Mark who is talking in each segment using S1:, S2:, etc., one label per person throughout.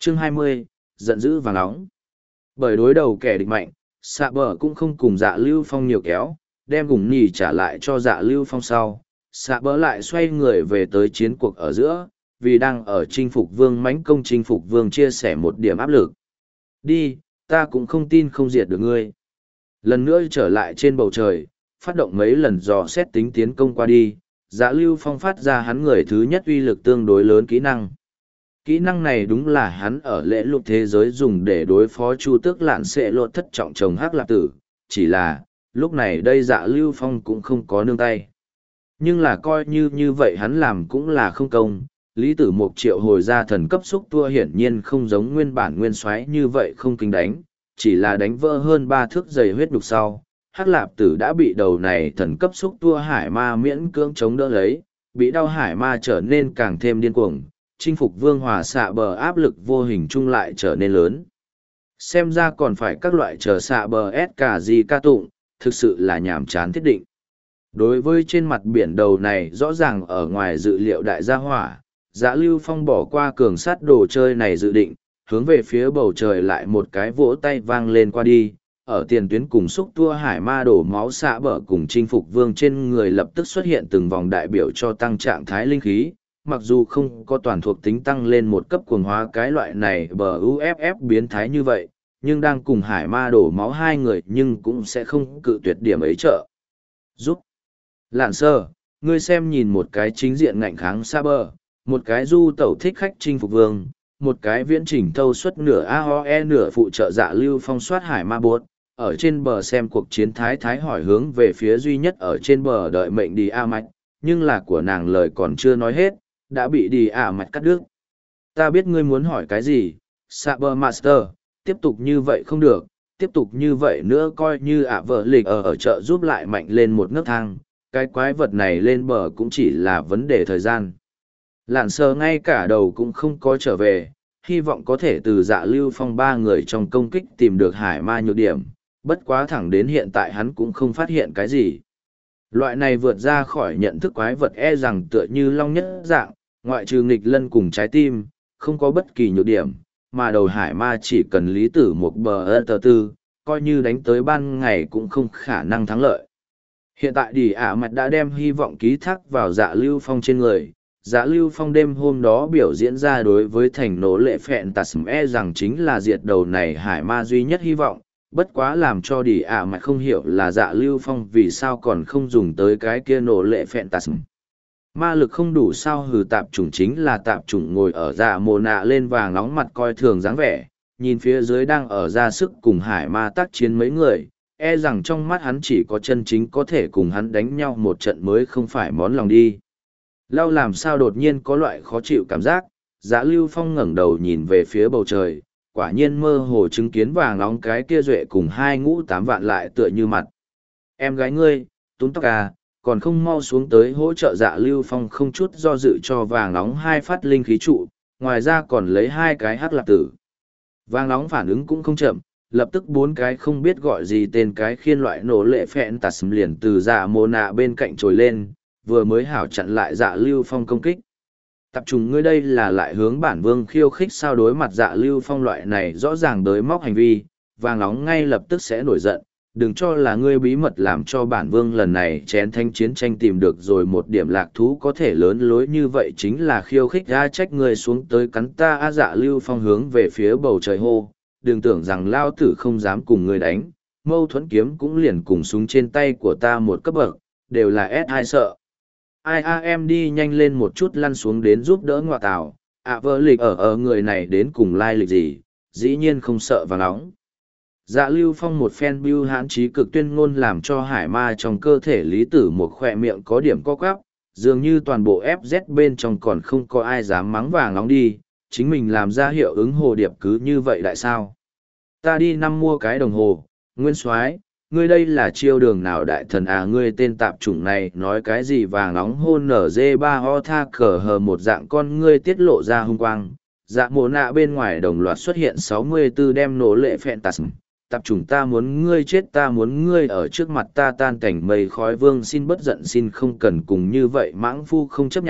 S1: Chương 20, giận dữ vàng nóng. Bởi đối đầu kẻ địch mạnh, xạ bờ cũng không cùng Dạ Lưu Phong nhiều kéo, đem gủng nhì trả lại cho Dạ Lưu Phong sau. Xạ bờ lại xoay người về tới chiến cuộc ở giữa, vì đang ở chinh phục vương mãnh công chinh phục vương chia sẻ một điểm áp lực. Đi, ta cũng không tin không diệt được ngươi. Lần nữa trở lại trên bầu trời, phát động mấy lần dò xét tính tiến công qua đi, Dạ Lưu Phong phát ra hắn người thứ nhất uy lực tương đối lớn kỹ năng. Kỹ năng này đúng là hắn ở lễ lục thế giới dùng để đối phó Chu Tước Lạn Sệ Lột thất trọng chồng Hắc Lạp Tử, chỉ là, lúc này đây Dạ Lưu Phong cũng không có nương tay. Nhưng là coi như vậy hắn làm cũng là không công, Lý Tử Mục triệu hồi ra thần cấp xúc tua hiển nhiên không giống nguyên bản nguyên soái như vậy không kinh đánh, chỉ là đánh vỡ hơn 3 thước dày huyết đục sau. Hắc Lạp Tử đã bị đầu này thần cấp xúc tua hải ma miễn cưỡng chống đỡ lấy, bị đau hải ma trở nên càng thêm điên cuồng, chinh phục vương hòa xạ bờ áp lực vô hình chung lại trở nên lớn. Xem ra còn phải các loại chờ xạ bờ S cả gì ca tụng, thực sự là nhàm chán thiết định. Đối với trên mặt biển đầu này rõ ràng ở ngoài dự liệu đại gia hỏa, Dạ Lưu Phong bỏ qua cường sát đồ chơi này dự định, hướng về phía bầu trời lại một cái vỗ tay vang lên qua đi, ở tiền tuyến cùng xúc tua hải ma đổ máu xạ bờ cùng chinh phục vương trên người lập tức xuất hiện từng vòng đại biểu cho tăng trạng thái linh khí, mặc dù không có toàn thuộc tính tăng lên một cấp cuồng hóa cái loại này bờ UFF biến thái như vậy, nhưng đang cùng hải ma đổ máu hai người nhưng cũng sẽ không cự tuyệt điểm ấy trợ. Giúp. Lạn sơ, ngươi xem nhìn một cái chính diện ngạnh kháng xa bờ, một cái du tẩu thích khách chinh phục vương, một cái viễn chỉnh thâu suất nửa AOE nửa phụ trợ Dạ Lưu Phong soát hải ma bột, ở trên bờ xem cuộc chiến thái thái hỏi hướng về phía duy nhất ở trên bờ đợi mệnh đi A Mạch, nhưng là của nàng lời còn chưa nói hết, đã bị đi A Mạch cắt đứt. Ta biết ngươi muốn hỏi cái gì, Saber Master, tiếp tục như vậy không được, tiếp tục như vậy nữa coi như vợ lịch ở chợ giúp lại mạnh lên một nấc thang, cái quái vật này lên bờ cũng chỉ là vấn đề thời gian. Lạn sờ ngay cả đầu cũng không có trở về, hy vọng có thể từ Dạ Lưu Phong ba người trong công kích tìm được hải ma nhược điểm, bất quá thẳng đến hiện tại hắn cũng không phát hiện cái gì. Loại này vượt ra khỏi nhận thức quái vật e rằng tựa như long nhất dạng, ngoại trừ nghịch lân cùng trái tim, không có bất kỳ nhược điểm, mà đầu hải ma chỉ cần lý tử một bờ ơ tư, coi như đánh tới ban ngày cũng không khả năng thắng lợi. Hiện tại Đi Ả Mạch đã đem hy vọng ký thác vào Dạ Lưu Phong trên người. Dạ Lưu Phong đêm hôm đó biểu diễn ra đối với thành nổ lệ phẹn tạt e rằng chính là diệt đầu này hải ma duy nhất hy vọng, bất quá làm cho Đi Ả Mạch không hiểu là Dạ Lưu Phong vì sao còn không dùng tới cái kia nổ lệ phẹn tạt. Ma lực không đủ sao hừ, tạp chủng chính là tạp chủng ngồi ở Dạ Mồ Nạ lên vàng nóng mặt coi thường dáng vẻ, nhìn phía dưới đang ở ra sức cùng hải ma tác chiến mấy người, e rằng trong mắt hắn chỉ có chân chính có thể cùng hắn đánh nhau một trận mới không phải món lòng đi. Lau làm sao đột nhiên có loại khó chịu cảm giác, Dạ Lưu Phong ngẩng đầu nhìn về phía bầu trời, quả nhiên mơ hồ chứng kiến vàng nóng cái kia duệ cùng 2,8 vạn lại tựa như mặt. Em gái ngươi, túm tóc à, còn không mau xuống tới hỗ trợ. Dạ Lưu Phong không chút do dự cho vàng nóng 2 phát linh khí trụ, ngoài ra còn lấy 2 cái hắc lạp tử. Vàng nóng phản ứng cũng không chậm, lập tức 4 cái không biết gọi gì tên cái khiên loại nổ lệ phẹn tạt liền từ Dạ Mồ Nạ bên cạnh trồi lên, vừa mới hảo chặn lại Dạ Lưu Phong công kích. Tập trung ngươi đây là lại hướng bản vương khiêu khích sao? Đối mặt Dạ Lưu Phong loại này rõ ràng đới móc hành vi, vàng nóng ngay lập tức sẽ nổi giận, đừng cho là ngươi bí mật làm cho bản vương lần này chén thanh chiến tranh tìm được rồi một điểm lạc thú có thể lớn lối như vậy chính là khiêu khích. Ra trách ngươi xuống tới cắn ta. Dạ Lưu Phong hướng về phía bầu trời hô, đừng tưởng rằng lao tử không dám cùng ngươi đánh, mâu thuẫn kiếm cũng liền cùng súng trên tay của ta một cấp bậc, đều là S2 sợ. Em đi nhanh lên một chút lăn xuống đến giúp đỡ ngọa tào. Vợ lịch ở người này đến cùng lai lịch gì, dĩ nhiên không sợ và nóng. Dạ Lưu Phong một phen bưu hãn trí cực tuyên ngôn làm cho hải ma trong cơ thể lý tử một khỏe miệng có điểm co quắp, dường như toàn bộ FZ bên trong còn không có ai dám mắng vàng nóng đi, chính mình làm ra hiệu ứng hồ điệp cứ như vậy tại sao? Ta đi năm mua cái đồng hồ, nguyên soái, ngươi đây là chiêu đường nào đại thần à? Ngươi tên tạp chủng này nói cái gì? Vàng nóng hôn nở dê ba ho tha cờ hờ một dạng con ngươi tiết lộ ra hung quang. Dạ Mồ Nạ bên ngoài đồng loạt xuất hiện 64 đem nổ lệ phẹn tạt. Tạp chủng ta muốn ngươi chết, ta muốn ngươi ở trước mặt ta tan cảnh mây khói. Vương xin bất giận, xin không cần cùng như vậy mãng phu không chấp nhận.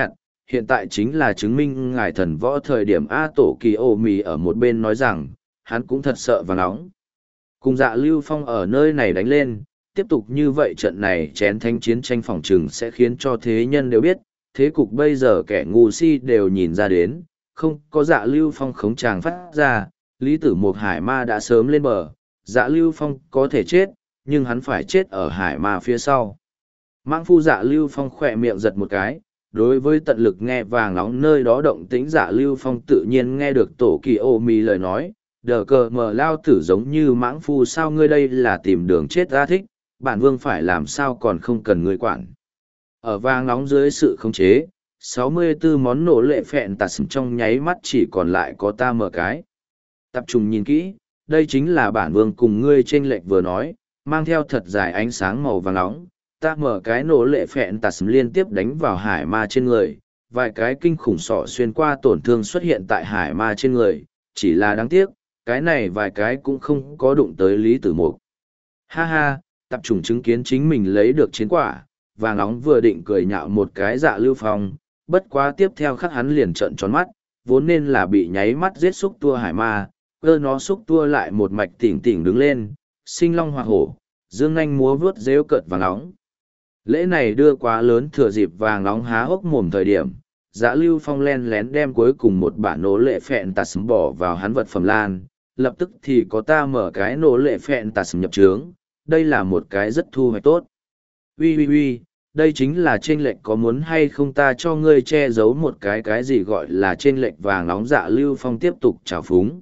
S1: hiện tại chính là chứng minh ngài thần võ thời điểm A Tổ Kỳ Ô Mì ở một bên nói rằng, hắn cũng thật sợ vàng nóng. Cùng Dạ Lưu Phong ở nơi này đánh lên, tiếp tục như vậy trận này chén thánh chiến tranh phòng trừng sẽ khiến cho thế nhân đều biết, thế cục bây giờ kẻ ngu si đều nhìn ra đến, không có Dạ Lưu Phong khống tràng phát ra, Lý Tử Mộc Hải Ma đã sớm lên bờ, Dạ Lưu Phong có thể chết, nhưng hắn phải chết ở Hải Ma phía sau. Mãng phu Dạ Lưu Phong khỏe miệng giật một cái, đối với tận lực nghe vàng nóng nơi đó động tĩnh Dạ Lưu Phong tự nhiên nghe được Tổ Kỳ Ô Mì lời nói, đờ cờ mờ lao tử giống như mãng phu sao ngươi đây là tìm đường chết ra thích, bản vương phải làm sao còn không cần ngươi quản. Ở vàng nóng dưới sự khống chế, 64 món nổ lệ phẹn tạt trong nháy mắt chỉ còn lại có ta mở cái. Tập trung nhìn kỹ, đây chính là bản vương cùng ngươi chênh lệch vừa nói, mang theo thật dài ánh sáng màu vàng nóng, ta mở cái nổ lệ phẹn tạt liên tiếp đánh vào hải ma trên người, vài cái kinh khủng sọ xuyên qua tổn thương xuất hiện tại hải ma trên người, chỉ là đáng tiếc, cái này vài cái cũng không có đụng tới Lý Tử Mục. Ha ha, tập trung chứng kiến chính mình lấy được chiến quả, vàng nóng vừa định cười nhạo một cái Dạ Lưu Phong, bất quá tiếp theo khắc hắn liền trợn tròn mắt, vốn nên là bị nháy mắt giết xúc tua hải ma, cơ nó xúc tua lại một mạch tỉnh tỉnh đứng lên, sinh long hoặc hổ, dương nanh múa vướt rêu cợt vàng nóng. Lễ này đưa quá lớn thừa dịp vàng nóng há hốc mồm thời điểm, Dạ Lưu Phong len lén đem cuối cùng một bản nổ lệ phẹn tạt bỏ vào hắn vật phẩm lan, lập tức thì có ta mở cái nổ lệ phẹn tạt nhập trướng, đây là một cái rất thu hoạch tốt. Ui, đây chính là chênh lệch có muốn hay không ta cho ngươi che giấu một cái gì gọi là chênh lệch vàng nóng. Dạ Lưu Phong tiếp tục trào phúng.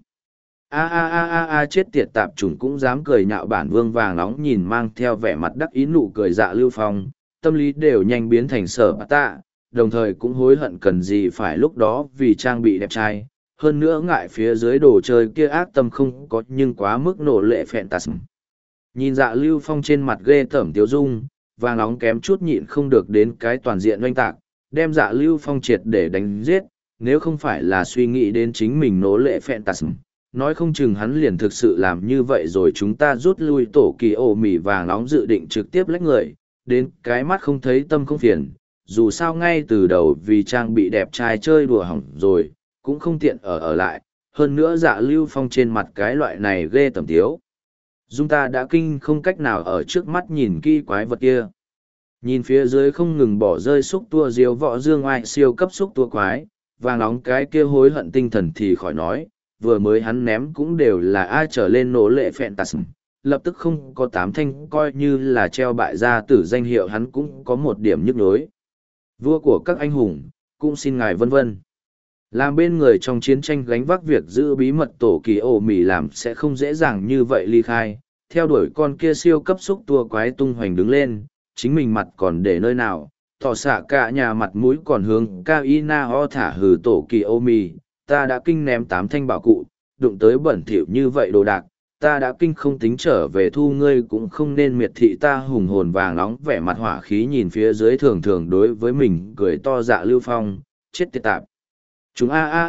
S1: A chết tiệt tạp chủng cũng dám cười nhạo bản vương. Vàng nóng nhìn mang theo vẻ mặt đắc ý nụ cười Dạ Lưu Phong, tâm lý đều nhanh biến thành sở bát tạ, đồng thời cũng hối hận cần gì phải lúc đó vì trang bị đẹp trai, hơn nữa ngại phía dưới đồ chơi kia ác tâm không có nhưng quá mức nổ lệ phẹn tạt. Nhìn Dạ Lưu Phong trên mặt ghê tởm tiếu dung, vàng nóng kém chút nhịn không được đến cái toàn diện oanh tạc, đem Dạ Lưu Phong triệt để đánh giết, nếu không phải là suy nghĩ đến chính mình nỗ lệ phẹn tạt, nói không chừng hắn liền thực sự làm như vậy rồi chúng ta rút lui. Tổ Kỳ Ô Mì vàng nóng dự định trực tiếp lách người, đến cái mắt không thấy tâm không phiền, dù sao ngay từ đầu vì trang bị đẹp trai chơi đùa hỏng rồi, cũng không tiện ở lại, hơn nữa Dạ Lưu Phong trên mặt cái loại này ghê tởm tiếu. Dung ta đã kinh không cách nào ở trước mắt nhìn kỹ quái vật kia. Nhìn phía dưới không ngừng bỏ rơi xúc tua diếu võ dương oai siêu cấp xúc tua quái, vàng nóng cái kia hối hận tinh thần thì khỏi nói, vừa mới hắn ném cũng đều là ai trở lên nổ lệ phẹn tạt, lập tức không có 8 thanh coi như là treo bại gia tử danh hiệu hắn cũng có một điểm nhức nhối. Vua của các anh hùng, cũng xin ngài vân vân. Làm bên người trong chiến tranh gánh vác việc giữ bí mật Tổ Kỳ Ô Mì làm sẽ không dễ dàng như vậy ly khai, theo đuổi con kia siêu cấp xúc tua quái tung hoành đứng lên, chính mình mặt còn để nơi nào, tỏ xạ cả nhà mặt mũi còn hướng Cao Y Na ho thả hừ. Tổ Kỳ Ô Mì, ta đã kinh ném 8 thanh bảo cụ, đụng tới bẩn thỉu như vậy đồ đạc, ta đã kinh không tính trở về thu ngươi cũng không nên miệt thị ta. Hùng hồn vàng nóng vẻ mặt hỏa khí nhìn phía dưới thường thường đối với mình cười to Dạ Lưu Phong, chết tiệt tạp. Chúng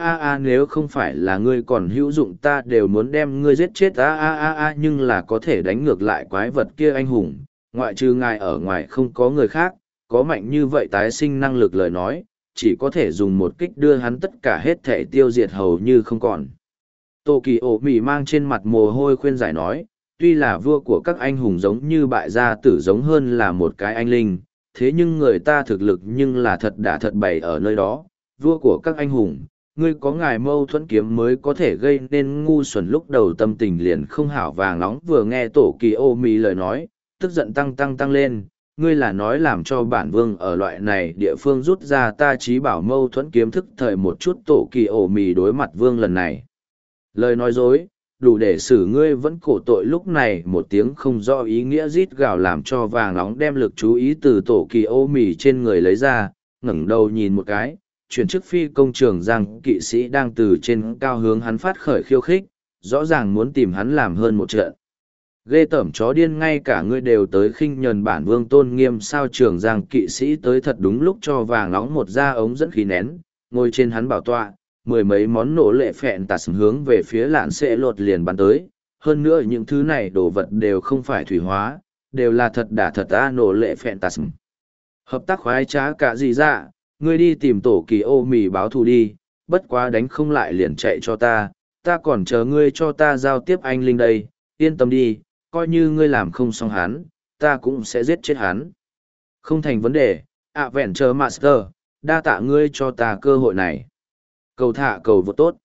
S1: nếu không phải là ngươi còn hữu dụng ta đều muốn đem ngươi giết chết nhưng là có thể đánh ngược lại quái vật kia anh hùng, ngoại trừ ngài ở ngoài không có người khác, có mạnh như vậy tái sinh năng lực lời nói, chỉ có thể dùng một kích đưa hắn tất cả hết thể tiêu diệt hầu như không còn. Tổ Kỳ Ô Mì mang trên mặt mồ hôi khuyên giải nói, tuy là vua của các anh hùng giống như bại gia tử giống hơn là một cái anh linh, thế nhưng người ta thực lực nhưng là thật đã thật bày ở nơi đó. Vua của các anh hùng, ngươi có ngài mâu thuẫn kiếm mới có thể gây nên ngu xuẩn. Lúc đầu tâm tình liền không hảo. Vàng nóng vừa nghe Tổ Kỳ Ô Mì lời nói, tức giận tăng lên, ngươi là nói làm cho bản vương ở loại này địa phương rút ra ta chí bảo mâu thuẫn kiếm thức thời một chút. Tổ Kỳ Ô Mì đối mặt vương lần này lời nói dối, đủ để xử ngươi vẫn cổ tội. Lúc này một tiếng không rõ ý nghĩa rít gào làm cho vàng nóng đem lực chú ý từ Tổ Kỳ Ô Mì trên người lấy ra, ngẩng đầu nhìn một cái, chuyển chức phi công trường Giang kỵ sĩ đang từ trên cao hướng hắn phát khởi khiêu khích, rõ ràng muốn tìm hắn làm hơn một trận. Ghê tởm chó điên, ngay cả ngươi đều tới khinh nhờn bản vương tôn nghiêm sao? Trường Giang kỵ sĩ tới thật đúng lúc, cho vàng nóng một da ống dẫn khí nén, ngồi trên hắn bảo tọa, mười mấy món nổ lệ phẹn tạt hướng về phía lạn sẽ lột liền bắn tới. Hơn nữa những thứ này đồ vật đều không phải thủy hóa, đều là thật đả thật nổ lệ phẹn tạt. Hợp tác khoái trá cả gì dạ, Ngươi đi tìm tổ kỳ ô mì báo thù đi, bất quá đánh không lại liền chạy cho ta còn chờ ngươi cho ta giao tiếp anh Linh đây, yên tâm đi, coi như ngươi làm không xong hắn, ta cũng sẽ giết chết hắn. Không thành vấn đề, Adventure Master, đa tạ ngươi cho ta cơ hội này. Cầu thả cầu vô tốt.